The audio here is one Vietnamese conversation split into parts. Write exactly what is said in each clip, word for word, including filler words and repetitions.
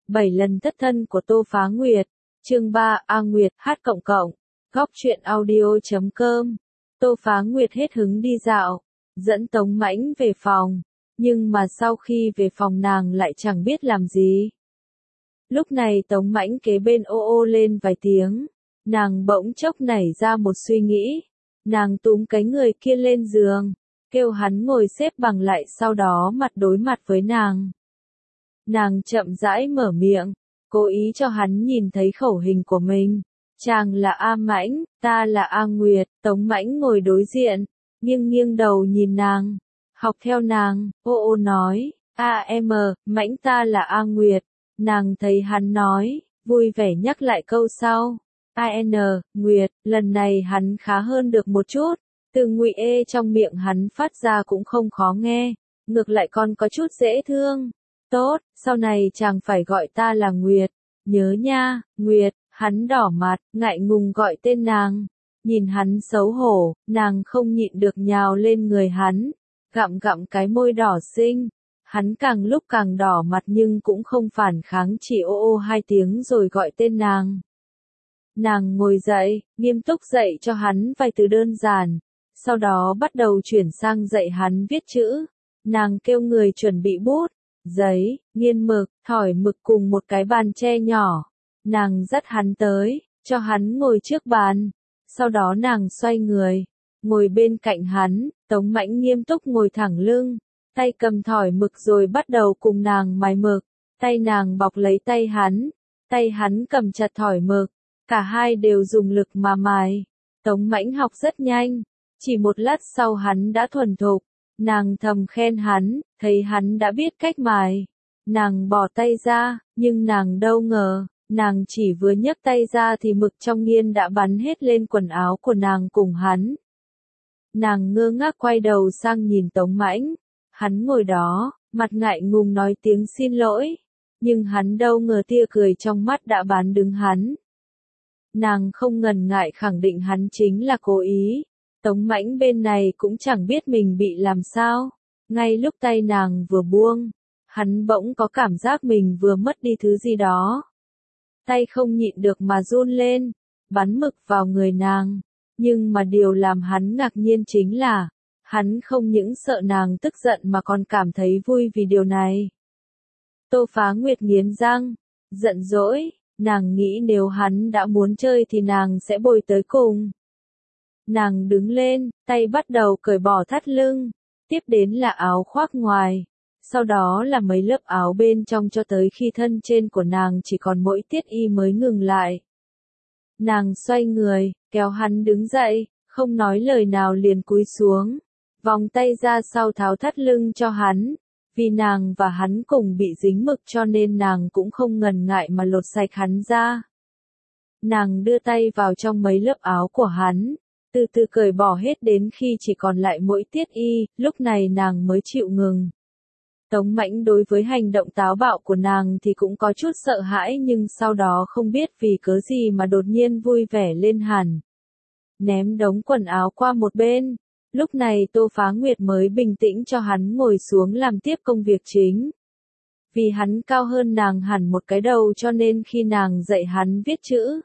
bảy lần thất thân của Tô Phá Nguyệt. Chương ba, A Nguyệt, hát cộng cộng. Góc truyện audio chấm com. Tô Phá Nguyệt hết hứng đi dạo, dẫn Tống Mãnh về phòng, nhưng mà sau khi về phòng nàng lại chẳng biết làm gì. Lúc này Tống Mãnh kế bên ô ô lên vài tiếng, nàng bỗng chốc nảy ra một suy nghĩ, nàng túm cái người kia lên giường, kêu hắn ngồi xếp bằng lại, sau đó mặt đối mặt với nàng. Nàng chậm rãi mở miệng, cố ý cho hắn nhìn thấy khẩu hình của mình. Chàng là A Mãnh, ta là A Nguyệt. Tống Mãnh ngồi đối diện, nghiêng nghiêng đầu nhìn nàng, học theo nàng, ô ô nói, A M, Mãnh ta là A Nguyệt. Nàng thấy hắn nói, vui vẻ nhắc lại câu sau, A N, Nguyệt. Lần này hắn khá hơn được một chút, từ ngụy ê trong miệng hắn phát ra cũng không khó nghe, ngược lại còn có chút dễ thương. Tốt, sau này chàng phải gọi ta là Nguyệt, nhớ nha, Nguyệt. Hắn đỏ mặt, ngại ngùng gọi tên nàng. Nhìn hắn xấu hổ, nàng không nhịn được nhào lên người hắn, gặm gặm cái môi đỏ xinh. Hắn càng lúc càng đỏ mặt nhưng cũng không phản kháng, chỉ ô ô hai tiếng rồi gọi tên nàng. Nàng ngồi dậy, nghiêm túc dạy cho hắn vài từ đơn giản, sau đó bắt đầu chuyển sang dạy hắn viết chữ. Nàng kêu người chuẩn bị bút, giấy, nghiên mực, thỏi mực cùng một cái bàn tre nhỏ. Nàng dắt hắn tới, cho hắn ngồi trước bàn, sau đó nàng xoay người, ngồi bên cạnh hắn. Tống Mãnh nghiêm túc ngồi thẳng lưng, tay cầm thỏi mực rồi bắt đầu cùng nàng mài mực, tay nàng bọc lấy tay hắn, tay hắn cầm chặt thỏi mực, cả hai đều dùng lực mà mài. Tống Mãnh học rất nhanh, chỉ một lát sau hắn đã thuần thục, nàng thầm khen hắn, thấy hắn đã biết cách mài. Nàng bỏ tay ra, nhưng nàng đâu ngờ, nàng chỉ vừa nhấc tay ra thì mực trong nghiên đã bắn hết lên quần áo của nàng cùng hắn. Nàng ngơ ngác quay đầu sang nhìn Tống Mãnh, hắn ngồi đó, mặt ngại ngùng nói tiếng xin lỗi, nhưng hắn đâu ngờ tia cười trong mắt đã bán đứng hắn. Nàng không ngần ngại khẳng định hắn chính là cố ý. Tống Mãnh bên này cũng chẳng biết mình bị làm sao, ngay lúc tay nàng vừa buông, hắn bỗng có cảm giác mình vừa mất đi thứ gì đó. Tay không nhịn được mà run lên, bắn mực vào người nàng, nhưng mà điều làm hắn ngạc nhiên chính là, hắn không những sợ nàng tức giận mà còn cảm thấy vui vì điều này. Tô Phá Nguyệt nghiến răng, giận dỗi, nàng nghĩ nếu hắn đã muốn chơi thì nàng sẽ bồi tới cùng. Nàng đứng lên, tay bắt đầu cởi bỏ thắt lưng, tiếp đến là áo khoác ngoài. Sau đó là mấy lớp áo bên trong cho tới khi thân trên của nàng chỉ còn mỗi tiết y mới ngừng lại. Nàng xoay người, kéo hắn đứng dậy, không nói lời nào liền cúi xuống, vòng tay ra sau tháo thắt lưng cho hắn. Vì nàng và hắn cùng bị dính mực cho nên nàng cũng không ngần ngại mà lột sạch hắn ra. Nàng đưa tay vào trong mấy lớp áo của hắn, từ từ cởi bỏ hết đến khi chỉ còn lại mỗi tiết y, lúc này nàng mới chịu ngừng. Tống Mãnh đối với hành động táo bạo của nàng thì cũng có chút sợ hãi, nhưng sau đó không biết vì cớ gì mà đột nhiên vui vẻ lên hẳn. Ném đống quần áo qua một bên, lúc này Tô Phá Nguyệt mới bình tĩnh cho hắn ngồi xuống làm tiếp công việc chính. Vì hắn cao hơn nàng hẳn một cái đầu cho nên khi nàng dạy hắn viết chữ,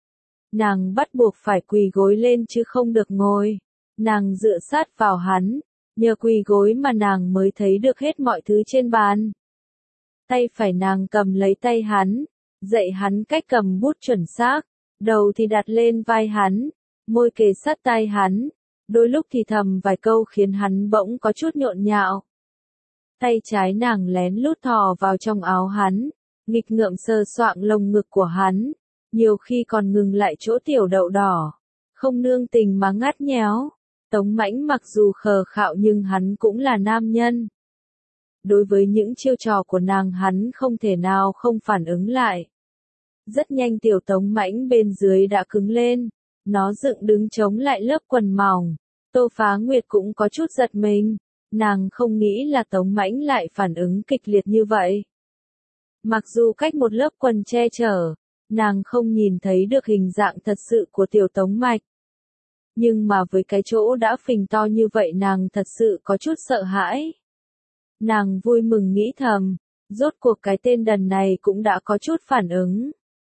nàng bắt buộc phải quỳ gối lên chứ không được ngồi. Nàng dựa sát vào hắn, nhờ quỳ gối mà nàng mới thấy được hết mọi thứ trên bàn. Tay phải nàng cầm lấy tay hắn, dạy hắn cách cầm bút chuẩn xác, đầu thì đặt lên vai hắn, môi kề sát tai hắn, đôi lúc thì thầm vài câu khiến hắn bỗng có chút nhộn nhạo. Tay trái nàng lén lút thò vào trong áo hắn, nghịch ngợm sờ soạng lồng ngực của hắn, nhiều khi còn ngừng lại chỗ tiểu đậu đỏ, không nương tình mà ngắt nhéo. Tống Mãnh mặc dù khờ khạo nhưng hắn cũng là nam nhân. Đối với những chiêu trò của nàng hắn không thể nào không phản ứng lại. Rất nhanh tiểu Tống Mãnh bên dưới đã cứng lên, nó dựng đứng chống lại lớp quần mỏng. Tô Phá Nguyệt cũng có chút giật mình, nàng không nghĩ là Tống Mãnh lại phản ứng kịch liệt như vậy. Mặc dù cách một lớp quần che chở, nàng không nhìn thấy được hình dạng thật sự của tiểu Tống Mạch. Nhưng mà với cái chỗ đã phình to như vậy nàng thật sự có chút sợ hãi. Nàng vui mừng nghĩ thầm, Rốt cuộc cái tên đần này cũng đã có chút phản ứng.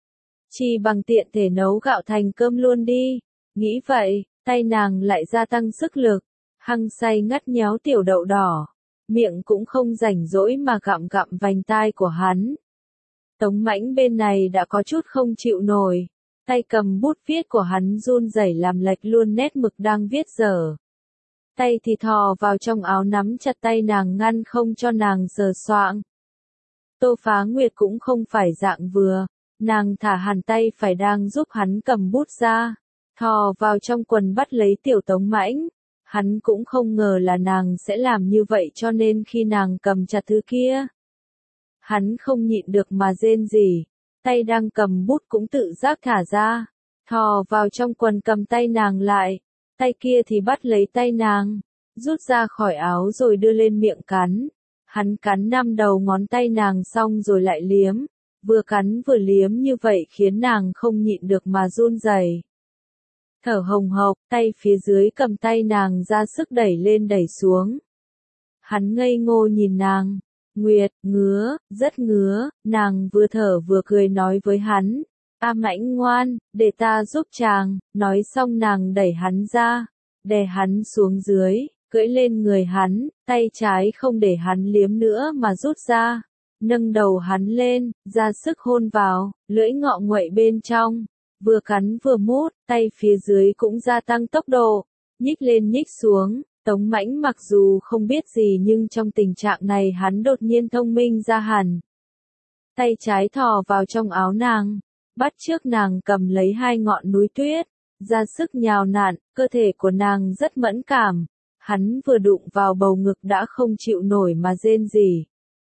Chỉ bằng tiện thể nấu gạo thành cơm luôn đi. Nghĩ vậy, tay nàng lại gia tăng sức lực, hăng say ngắt nhéo tiểu đậu đỏ, miệng cũng không rảnh rỗi mà gặm gặm vành tai của hắn. Tống Mãnh bên này đã có chút không chịu nổi, tay cầm bút viết của hắn run rẩy làm lệch luôn nét mực đang viết dở. Tay thì thò vào trong áo nắm chặt tay nàng ngăn không cho nàng sờ soạng. Tô Phá Nguyệt cũng không phải dạng vừa, nàng thả hẳn tay phải đang giúp hắn cầm bút ra, thò vào trong quần bắt lấy tiểu Tống Mãnh. Hắn cũng không ngờ là nàng sẽ làm như vậy cho nên khi nàng cầm chặt thứ kia, hắn không nhịn được mà rên rỉ, tay đang cầm bút cũng tự giác thả ra, thò vào trong quần cầm tay nàng lại, tay kia thì bắt lấy tay nàng, rút ra khỏi áo rồi đưa lên miệng cắn. Hắn cắn năm đầu ngón tay nàng xong rồi lại liếm, vừa cắn vừa liếm như vậy khiến nàng không nhịn được mà run rẩy. Thở hồng hộc, tay phía dưới cầm tay nàng ra sức đẩy lên đẩy xuống. Hắn ngây ngô nhìn nàng, Nguyệt, ngứa, rất ngứa, nàng vừa thở vừa cười nói với hắn, A Mãnh ngoan, để ta giúp chàng, nói xong nàng đẩy hắn ra, đè hắn xuống dưới, cưỡi lên người hắn, tay trái không để hắn liếm nữa mà rút ra, nâng đầu hắn lên, ra sức hôn vào, lưỡi ngọ nguậy bên trong. Vừa cắn vừa mút, tay phía dưới cũng gia tăng tốc độ, nhích lên nhích xuống. Tống Mãnh mặc dù không biết gì nhưng trong tình trạng này hắn đột nhiên thông minh ra hẳn. Tay trái thò vào trong áo nàng, bắt chước nàng cầm lấy hai ngọn núi tuyết, ra sức nhào nặn, cơ thể của nàng rất mẫn cảm. Hắn vừa đụng vào bầu ngực đã không chịu nổi mà rên rỉ.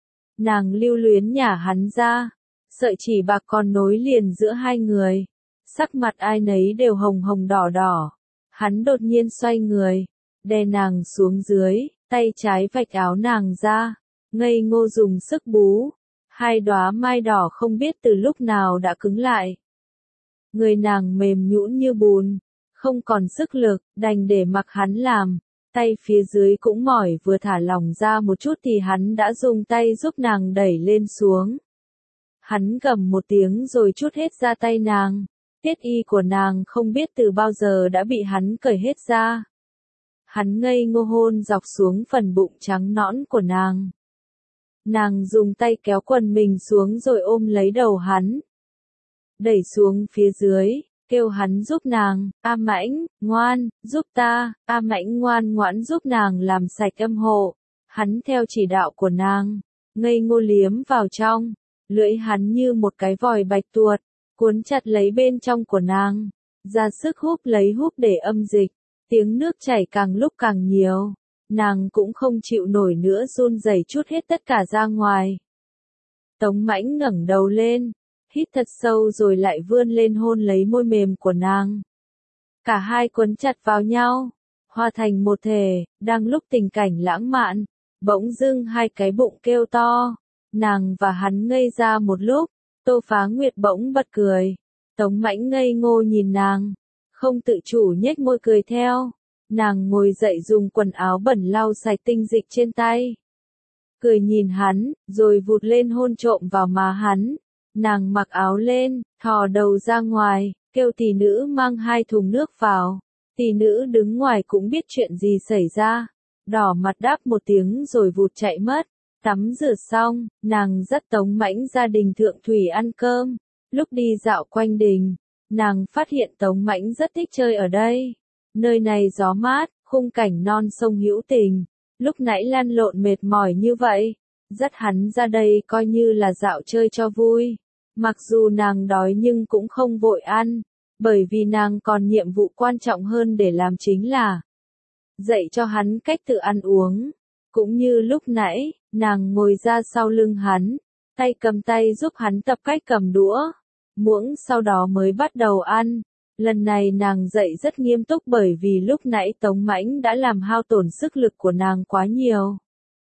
Nàng lưu luyến nhả hắn ra, sợi chỉ bạc còn nối liền giữa hai người. Sắc mặt ai nấy đều hồng hồng đỏ đỏ. Hắn đột nhiên xoay người, đè nàng xuống dưới, tay trái vạch áo nàng ra, ngây ngô dùng sức bú. Hai đóa mai đỏ không biết từ lúc nào đã cứng lại. Người nàng mềm nhũn như bùn, không còn sức lực, đành để mặc hắn làm. Tay phía dưới cũng mỏi vừa thả lỏng ra một chút thì hắn đã dùng tay giúp nàng đẩy lên xuống. Hắn gầm một tiếng rồi trút hết ra tay nàng. Tiết y của nàng không biết từ bao giờ đã bị hắn cởi hết ra. Hắn ngây ngô hôn dọc xuống phần bụng trắng nõn của nàng. Nàng dùng tay kéo quần mình xuống rồi ôm lấy đầu hắn. Đẩy xuống phía dưới, kêu hắn giúp nàng, A Mãnh, ngoan, giúp ta, A Mãnh ngoan ngoãn giúp nàng làm sạch âm hộ. Hắn theo chỉ đạo của nàng, ngây ngô liếm vào trong, lưỡi hắn như một cái vòi bạch tuột, cuốn chặt lấy bên trong của nàng, ra sức húp lấy húp để âm dịch, tiếng nước chảy càng lúc càng nhiều, nàng cũng không chịu nổi nữa run rẩy trút hết tất cả ra ngoài. Tống Mãnh ngẩng đầu lên, hít thật sâu rồi lại vươn lên hôn lấy môi mềm của nàng. Cả hai quấn chặt vào nhau, hòa thành một thể, đang lúc tình cảnh lãng mạn, bỗng dưng hai cái bụng kêu to, nàng và hắn ngây ra một lúc. Tô Phá Nguyệt bỗng bật cười, Tống Mãnh ngây ngô nhìn nàng, không tự chủ nhếch môi cười theo. Nàng ngồi dậy dùng quần áo bẩn lau sạch tinh dịch trên tay, cười nhìn hắn, rồi vụt lên hôn trộm vào má hắn. Nàng mặc áo lên, thò đầu ra ngoài, kêu tỷ nữ mang hai thùng nước vào. Tỷ nữ đứng ngoài cũng biết chuyện gì xảy ra, đỏ mặt đáp một tiếng rồi vụt chạy mất. Tắm rửa xong, nàng dắt Tống Mãnh ra đình Thượng Thủy ăn cơm. Lúc đi dạo quanh đình, nàng phát hiện Tống Mãnh rất thích chơi ở đây. Nơi này gió mát, khung cảnh non sông hữu tình. Lúc nãy lăn lộn mệt mỏi như vậy, dắt hắn ra đây coi như là dạo chơi cho vui. Mặc dù nàng đói nhưng cũng không vội ăn, bởi vì nàng còn nhiệm vụ quan trọng hơn để làm chính là dạy cho hắn cách tự ăn uống. Cũng như lúc nãy, nàng ngồi ra sau lưng hắn, tay cầm tay giúp hắn tập cách cầm đũa, muỗng sau đó mới bắt đầu ăn. Lần này nàng dạy rất nghiêm túc bởi vì lúc nãy Tống Mãnh đã làm hao tổn sức lực của nàng quá nhiều.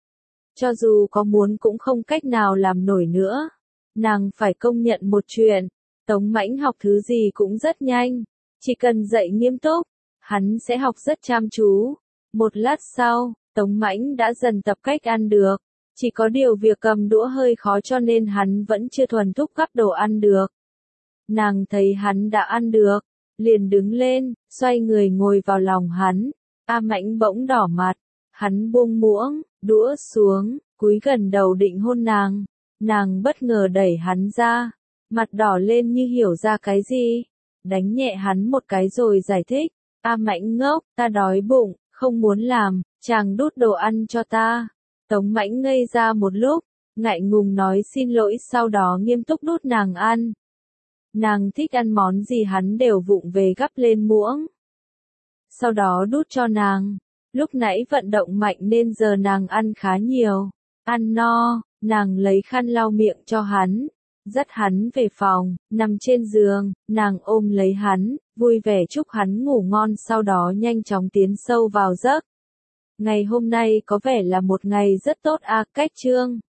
Cho dù có muốn cũng không cách nào làm nổi nữa. Nàng phải công nhận một chuyện, Tống Mãnh học thứ gì cũng rất nhanh, chỉ cần dạy nghiêm túc, hắn sẽ học rất chăm chú. Một lát sau, Tống Mãnh đã dần tập cách ăn được, Chỉ có điều việc cầm đũa hơi khó cho nên hắn vẫn chưa thuần thục gắp đồ ăn được. Nàng thấy hắn đã ăn được, liền đứng lên, xoay người ngồi vào lòng hắn. A Mãnh bỗng đỏ mặt, hắn buông muỗng, đũa xuống, cúi gần đầu định hôn nàng. Nàng bất ngờ đẩy hắn ra, mặt đỏ lên như hiểu ra cái gì, đánh nhẹ hắn một cái rồi giải thích. A Mãnh ngốc, ta đói bụng, không muốn làm, chàng đút đồ ăn cho ta. Tống Mãnh ngây ra một lúc, ngại ngùng nói xin lỗi, sau đó nghiêm túc đút nàng ăn. Nàng thích ăn món gì hắn đều vụng về gắp lên muỗng. Sau đó đút cho nàng. Lúc nãy vận động mạnh nên giờ nàng ăn khá nhiều. Ăn no, nàng lấy khăn lau miệng cho hắn. Dắt hắn về phòng, nằm trên giường, nàng ôm lấy hắn, vui vẻ chúc hắn ngủ ngon, sau đó nhanh chóng tiến sâu vào giấc. Ngày hôm nay có vẻ là một ngày rất tốt à, cách chương.